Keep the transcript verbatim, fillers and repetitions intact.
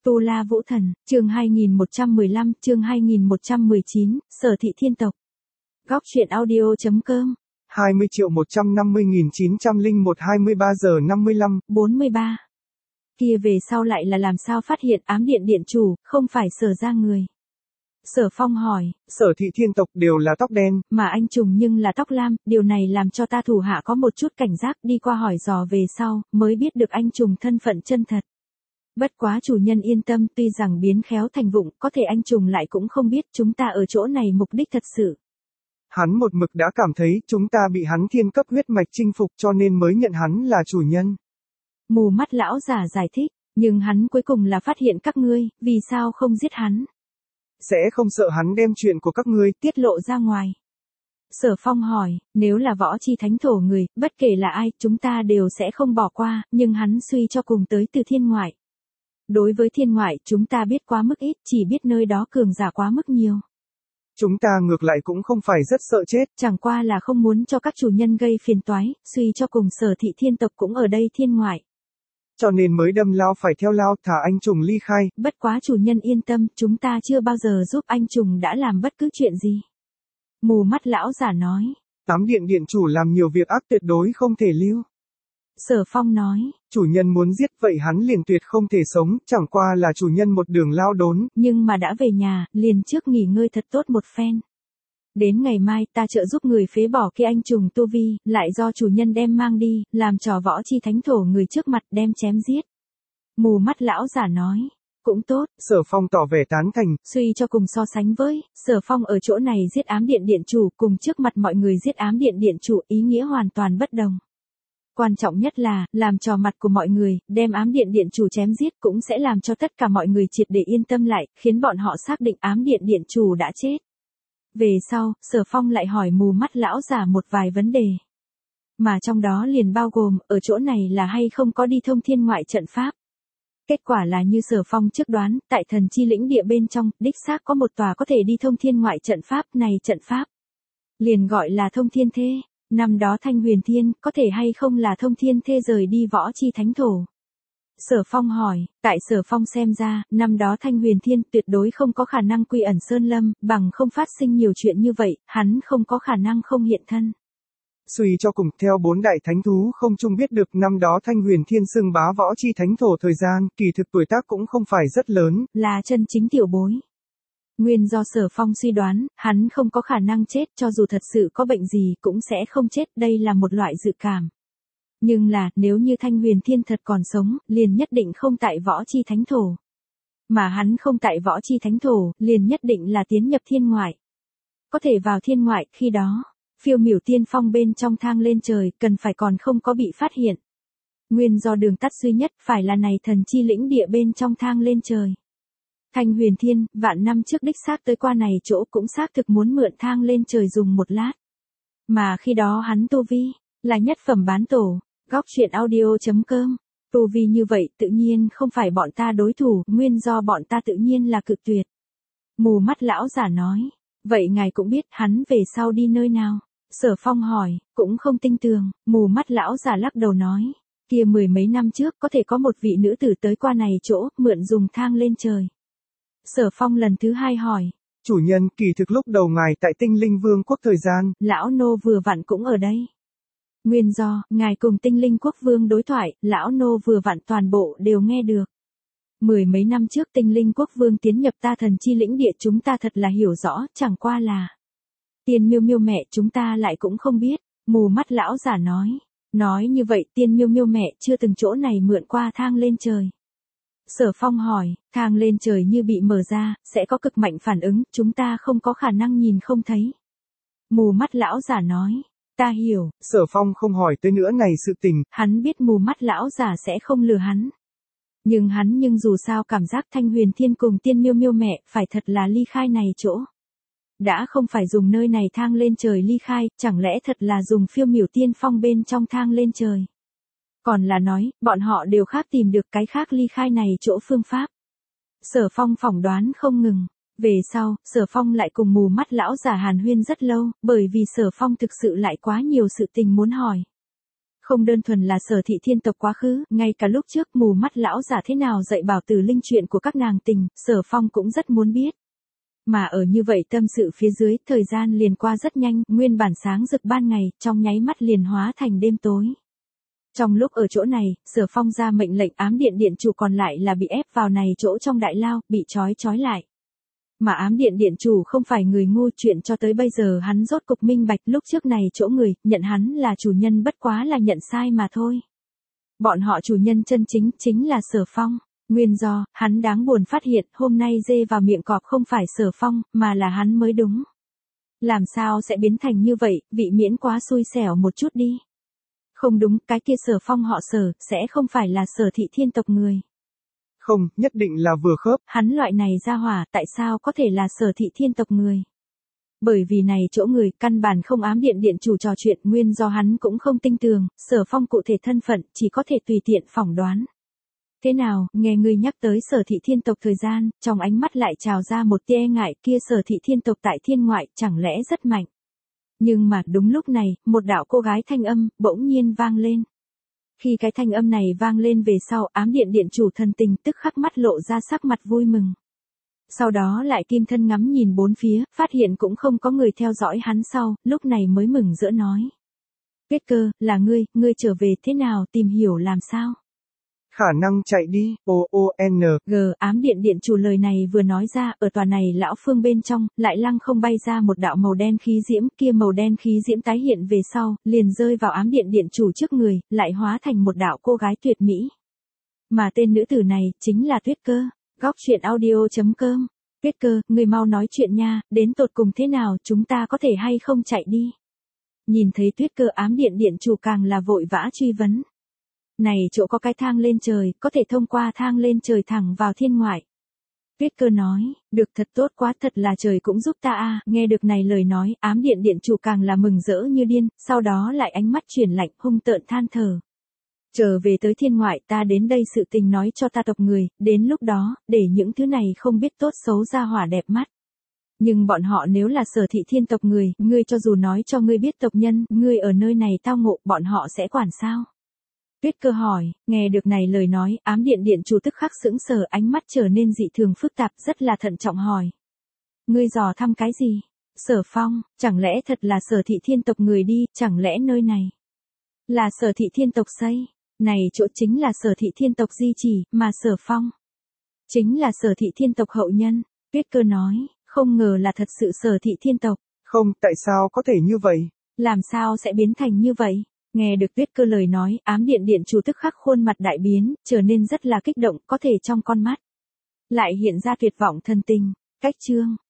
Tu La Vũ Thần, chương hai nghìn một trăm mười lăm, chương hai nghìn một trăm mười chín, Sở Thị Thiên Tộc. Góc truyện audio.com. hai mươi triệu một trăm năm mươi nghìn chín trăm lẻ một hai mươi ba giờ năm mươi lăm. bốn mươi ba. Kia về sau lại là làm sao phát hiện ám điện điện chủ, không phải Sở ra người. Sở Phong hỏi. Sở Thị Thiên Tộc đều là tóc đen. Mà anh Trùng nhưng là tóc lam, điều này làm cho ta thủ hạ có một chút cảnh giác, đi qua hỏi dò về sau, mới biết được anh Trùng thân phận chân thật. Bất quá chủ nhân yên tâm, tuy rằng biến khéo thành vụng, có thể anh Trùng lại cũng không biết chúng ta ở chỗ này mục đích thật sự. Hắn một mực đã cảm thấy chúng ta bị hắn thiên cấp huyết mạch chinh phục cho nên mới nhận hắn là chủ nhân. Mù mắt lão giả giải thích, nhưng hắn cuối cùng là phát hiện các ngươi, vì sao không giết hắn? Sẽ không sợ hắn đem chuyện của các ngươi tiết lộ ra ngoài. Sở Phong hỏi, nếu là võ chi thánh thổ người, bất kể là ai, chúng ta đều sẽ không bỏ qua, nhưng hắn suy cho cùng tới từ thiên ngoại. Đối với thiên ngoại, chúng ta biết quá mức ít, chỉ biết nơi đó cường giả quá mức nhiều. Chúng ta ngược lại cũng không phải rất sợ chết. Chẳng qua là không muốn cho các chủ nhân gây phiền toái, suy cho cùng Sở Thị Thiên Tộc cũng ở đây thiên ngoại. Cho nên mới đâm lao phải theo lao, thả anh Trùng ly khai. Bất quá chủ nhân yên tâm, chúng ta chưa bao giờ giúp anh Trùng đã làm bất cứ chuyện gì. Mù mắt lão giả nói. Tám điện điện chủ làm nhiều việc ác tuyệt đối không thể lưu. Sở Phong nói. Chủ nhân muốn giết vậy hắn liền tuyệt không thể sống, chẳng qua là chủ nhân một đường lao đốn. Nhưng mà đã về nhà, liền trước nghỉ ngơi thật tốt một phen. Đến ngày mai ta trợ giúp người phế bỏ kia anh Trùng tu vi, lại do chủ nhân đem mang đi, làm trò võ chi thánh thổ người trước mặt đem chém giết. Mù mắt lão giả nói. Cũng tốt. Sở Phong tỏ vẻ tán thành. Suy cho cùng so sánh với, Sở Phong ở chỗ này giết ám điện điện chủ cùng trước mặt mọi người giết ám điện điện chủ ý nghĩa hoàn toàn bất đồng. Quan trọng nhất là, làm trò mặt của mọi người, đem ám điện điện chủ chém giết cũng sẽ làm cho tất cả mọi người triệt để yên tâm lại, khiến bọn họ xác định ám điện điện chủ đã chết. Về sau, Sở Phong lại hỏi mù mắt lão giả một vài vấn đề. Mà trong đó liền bao gồm, ở chỗ này là hay không có đi thông thiên ngoại trận pháp. Kết quả là như Sở Phong trước đoán, tại thần chi lĩnh địa bên trong, đích xác có một tòa có thể đi thông thiên ngoại trận pháp, này trận pháp liền gọi là thông thiên thê. Năm đó Thanh Huyền Thiên, có thể hay không là thông thiên thê rời đi võ chi thánh thổ? Sở Phong hỏi, tại Sở Phong xem ra, năm đó Thanh Huyền Thiên tuyệt đối không có khả năng quy ẩn Sơn Lâm, bằng không phát sinh nhiều chuyện như vậy, hắn không có khả năng không hiện thân. Suy cho cùng, theo bốn đại thánh thú không chung biết được năm đó Thanh Huyền Thiên xưng bá võ chi thánh thổ thời gian, kỳ thực tuổi tác cũng không phải rất lớn. Là chân chính tiểu bối. Nguyên do Sở Phong suy đoán, hắn không có khả năng chết cho dù thật sự có bệnh gì cũng sẽ không chết, đây là một loại dự cảm. Nhưng là, nếu như Thanh Huyền Thiên thật còn sống, liền nhất định không tại võ chi thánh thổ. Mà hắn không tại võ chi thánh thổ, liền nhất định là tiến nhập thiên ngoại. Có thể vào thiên ngoại, khi đó, phiêu miểu tiên phong bên trong thang lên trời, cần phải còn không có bị phát hiện. Nguyên do đường tắt duy nhất, phải là này thần chi lĩnh địa bên trong thang lên trời. Thanh Huyền Thiên, vạn năm trước đích xác tới qua này chỗ cũng xác thực muốn mượn thang lên trời dùng một lát. Mà khi đó hắn tu vi, là nhất phẩm bán tổ, góc truyện audio.com. Tu vi như vậy tự nhiên không phải bọn ta đối thủ, nguyên do bọn ta tự nhiên là cực tuyệt. Mù mắt lão giả nói, vậy ngài cũng biết hắn về sau đi nơi nào? Sở Phong hỏi, cũng không tinh tường, mù mắt lão giả lắc đầu nói, kia mười mấy năm trước có thể có một vị nữ tử tới qua này chỗ, mượn dùng thang lên trời. Sở Phong lần thứ hai hỏi. Chủ nhân, kỳ thực lúc đầu ngài tại tinh linh vương quốc thời gian. Lão nô vừa vặn cũng ở đây. Nguyên do, ngài cùng tinh linh quốc vương đối thoại, lão nô vừa vặn toàn bộ đều nghe được. Mười mấy năm trước tinh linh quốc vương tiến nhập ta thần chi lĩnh địa chúng ta thật là hiểu rõ, chẳng qua là. Tiên miêu miêu mẹ chúng ta lại cũng không biết, mù mắt lão giả nói. Nói như vậy tiên miêu miêu mẹ chưa từng chỗ này mượn qua thang lên trời. Sở Phong hỏi, thang lên trời như bị mở ra, sẽ có cực mạnh phản ứng, chúng ta không có khả năng nhìn không thấy. Mù mắt lão giả nói, ta hiểu. Sở Phong không hỏi tới nữa này sự tình. Hắn biết mù mắt lão giả sẽ không lừa hắn. Nhưng hắn nhưng dù sao cảm giác Thanh Huyền Thiên cùng tiên miêu miêu mẹ phải thật là ly khai này chỗ. Đã không phải dùng nơi này thang lên trời ly khai, chẳng lẽ thật là dùng phiêu miểu tiên phong bên trong thang lên trời. Còn là nói, bọn họ đều khác tìm được cái khác ly khai này chỗ phương pháp. Sở Phong phỏng đoán không ngừng. Về sau, Sở Phong lại cùng mù mắt lão giả hàn huyên rất lâu, bởi vì Sở Phong thực sự lại quá nhiều sự tình muốn hỏi. Không đơn thuần là Sở Thị Thiên tộc quá khứ, ngay cả lúc trước mù mắt lão giả thế nào dạy bảo Từ Linh chuyện của các nàng tình, Sở Phong cũng rất muốn biết. Mà ở như vậy tâm sự phía dưới, thời gian liền qua rất nhanh, nguyên bản sáng rực ban ngày, trong nháy mắt liền hóa thành đêm tối. Trong lúc ở chỗ này, Sở Phong ra mệnh lệnh ám điện điện chủ còn lại là bị ép vào này chỗ trong đại lao, bị trói trói lại. Mà ám điện điện chủ không phải người ngu, chuyện cho tới bây giờ hắn rốt cục minh bạch, lúc trước này chỗ người, nhận hắn là chủ nhân bất quá là nhận sai mà thôi. Bọn họ chủ nhân chân chính, chính là Sở Phong. Nguyên do, hắn đáng buồn phát hiện, hôm nay dê vào miệng cọp không phải Sở Phong, mà là hắn mới đúng. Làm sao sẽ biến thành như vậy, vị miễn quá xui xẻo một chút đi. Không đúng, cái kia Sở Phong họ Sở, sẽ không phải là Sở Thị Thiên tộc người. Không, nhất định là vừa khớp. Hắn loại này ra hỏa, tại sao có thể là Sở Thị Thiên tộc người? Bởi vì này chỗ người, căn bản không ám điện điện chủ trò chuyện, nguyên do hắn cũng không tin tưởng, Sở Phong cụ thể thân phận, chỉ có thể tùy tiện phỏng đoán. Thế nào, nghe ngươi nhắc tới Sở Thị Thiên tộc thời gian, trong ánh mắt lại trào ra một tia e ngại, kia Sở Thị Thiên tộc tại thiên ngoại, chẳng lẽ rất mạnh. Nhưng mà đúng lúc này, một đạo cô gái thanh âm, bỗng nhiên vang lên. Khi cái thanh âm này vang lên về sau, ám điện điện chủ thần tình tức khắc mắt lộ ra sắc mặt vui mừng. Sau đó lại kim thân ngắm nhìn bốn phía, phát hiện cũng không có người theo dõi hắn sau, lúc này mới mừng rỡ nói. Tuyết Cơ, là ngươi, ngươi trở về thế nào, tìm hiểu làm sao? Khả năng chạy đi, O O N G, ám điện điện chủ lời này vừa nói ra, ở tòa này lão phương bên trong, lại lăng không bay ra một đạo màu đen khí diễm, kia màu đen khí diễm tái hiện về sau, liền rơi vào ám điện điện chủ trước người, lại hóa thành một đạo cô gái tuyệt mỹ. Mà tên nữ tử này, chính là Tuyết Cơ. Góc truyện audio chấm com. Tuyết Cơ, người mau nói chuyện nha, đến tột cùng thế nào, chúng ta có thể hay không chạy đi? Nhìn thấy Tuyết Cơ, ám điện điện chủ càng là vội vã truy vấn. Này chỗ có cái thang lên trời, có thể thông qua thang lên trời thẳng vào thiên ngoại. Tuyết Cơ nói, được, thật tốt quá, thật là trời cũng giúp ta a. Nghe được này lời nói, ám điện điện chủ càng là mừng rỡ như điên, sau đó lại ánh mắt chuyển lạnh, hung tợn than thở. Trở về tới thiên ngoại, ta đến đây sự tình nói cho ta tộc người, đến lúc đó, để những thứ này không biết tốt xấu ra hỏa đẹp mắt. Nhưng bọn họ nếu là Sở Thị Thiên tộc người, ngươi cho dù nói cho ngươi biết tộc nhân, ngươi ở nơi này tao ngộ, bọn họ sẽ quản sao? Tuyết Cơ hỏi, nghe được này lời nói, ám điện điện chủ tức khắc sững sờ, ánh mắt trở nên dị thường phức tạp, rất là thận trọng hỏi. Ngươi dò thăm cái gì? Sở Phong, chẳng lẽ thật là Sở Thị Thiên tộc người đi, chẳng lẽ nơi này là Sở Thị Thiên tộc xây? Này chỗ chính là Sở Thị Thiên tộc di chỉ, mà Sở Phong chính là Sở Thị Thiên tộc hậu nhân. Tuyết Cơ nói, không ngờ là thật sự Sở Thị Thiên tộc. Không, tại sao có thể như vậy? Làm sao sẽ biến thành như vậy? Nghe được Tuyết Cơ lời nói, ám điện điện chủ tức khắc khuôn mặt đại biến, trở nên rất là kích động, có thể trong con mắt lại hiện ra tuyệt vọng thân tình. Cách chương